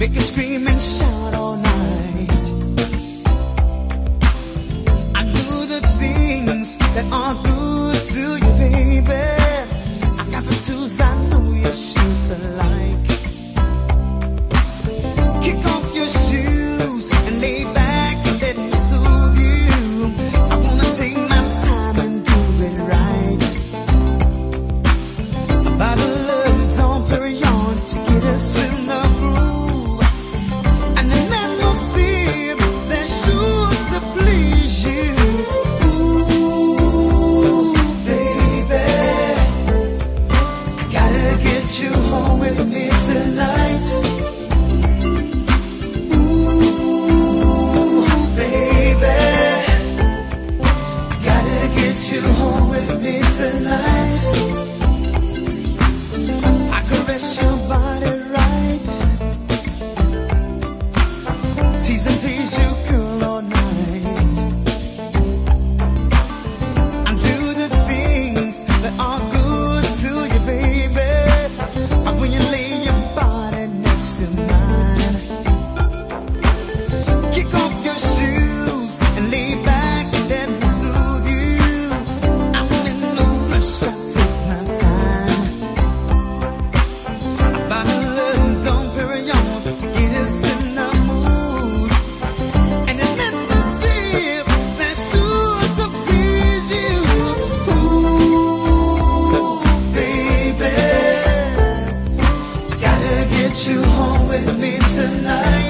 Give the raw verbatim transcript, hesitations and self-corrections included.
Make you scream and shout all night. I do the things that are good to you, baby. I got the tools I know your shoes are like. Kick off your shoes and lay back and let me soothe you. I wanna take my time and do it right. About a little Dom Perignon to get us in the groove, and an atmosphere that's sure to please you. Ooh, baby, I gotta get you home with me tonight. Ooh, baby, I gotta get you home with me tonight. I caress your body right, tease and please you, girl, all night. I do the things that are good to you, baby. When you lay your body next to mine, kick off your shoes and lay back and let me soothe you. I'm in no rush, I take my time. About a little Dom Perignon to get us in the mood, and an atmosphere that's sure to please you. Ooh, baby, I gotta get you home with me tonight.